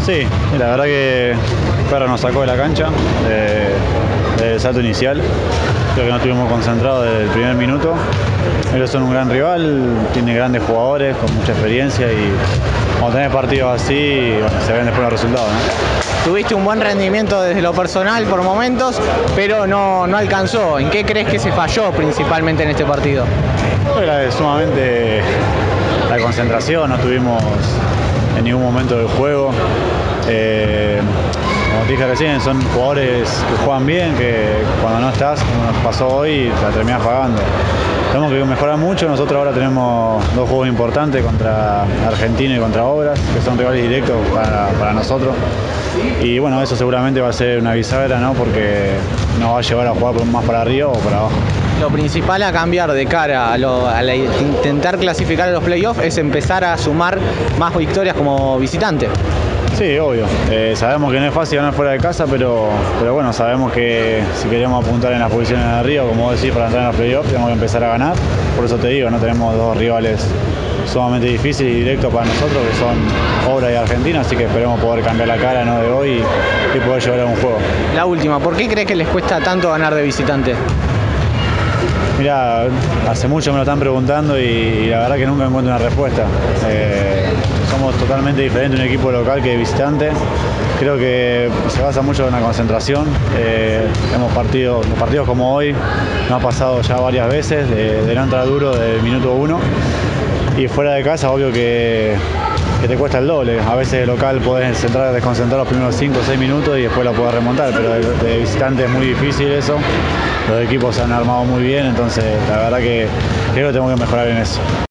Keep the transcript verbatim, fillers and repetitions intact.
Sí, la verdad que Perro nos sacó de la cancha, de, del salto inicial. Creo que no estuvimos concentrados desde el primer minuto. Ellos son un gran rival, tienen grandes jugadores con mucha experiencia y cuando tenés partidos así, bueno, se ven después los resultados, ¿no? Tuviste un buen rendimiento desde lo personal por momentos, pero no, no alcanzó. ¿En qué crees que se falló principalmente en este partido? Era sumamente la concentración, no estuvimos en ningún momento del juego. Eh, como te dije recién, son jugadores que juegan bien, que cuando no estás, como nos pasó hoy, la terminás pagando. Tenemos que mejorar mucho. Nosotros ahora tenemos dos juegos importantes contra Argentino y contra Obras, que son rivales directos para, para nosotros. Y bueno, eso seguramente va a ser una bisagra, ¿no? Porque nos va a llevar a jugar más para arriba o para abajo. Lo principal a cambiar de cara a, lo, a la, intentar clasificar a los playoffs es empezar a sumar más victorias como visitante. Sí, obvio. Eh, sabemos que no es fácil ganar fuera de casa, pero, pero bueno, sabemos que si queremos apuntar en las posiciones de arriba, como vos decís, para entrar en los playoffs, tenemos que empezar a ganar. Por eso te digo, no tenemos dos rivales sumamente difíciles y directos para nosotros, que son Obras y Argentina, así que esperemos poder cambiar la cara, ¿no?, de hoy y, y poder llevar a un juego. La última, ¿por qué crees que les cuesta tanto ganar de visitante? Mirá, hace mucho me lo están preguntando y, y la verdad que nunca encuentro una respuesta. Eh, somos totalmente diferentes un equipo local que visitante. Creo que se basa mucho en la concentración. Eh, hemos partido, los partidos como hoy nos ha pasado ya varias veces de, de no entrar duro desde el minuto uno. Y fuera de casa, obvio que, que te cuesta el doble. A veces de local podés entrar desconcentrar los primeros cinco o seis minutos y después la podés remontar, pero de, de visitante es muy difícil eso. Los equipos se han armado muy bien, entonces la verdad que creo que tengo que mejorar en eso.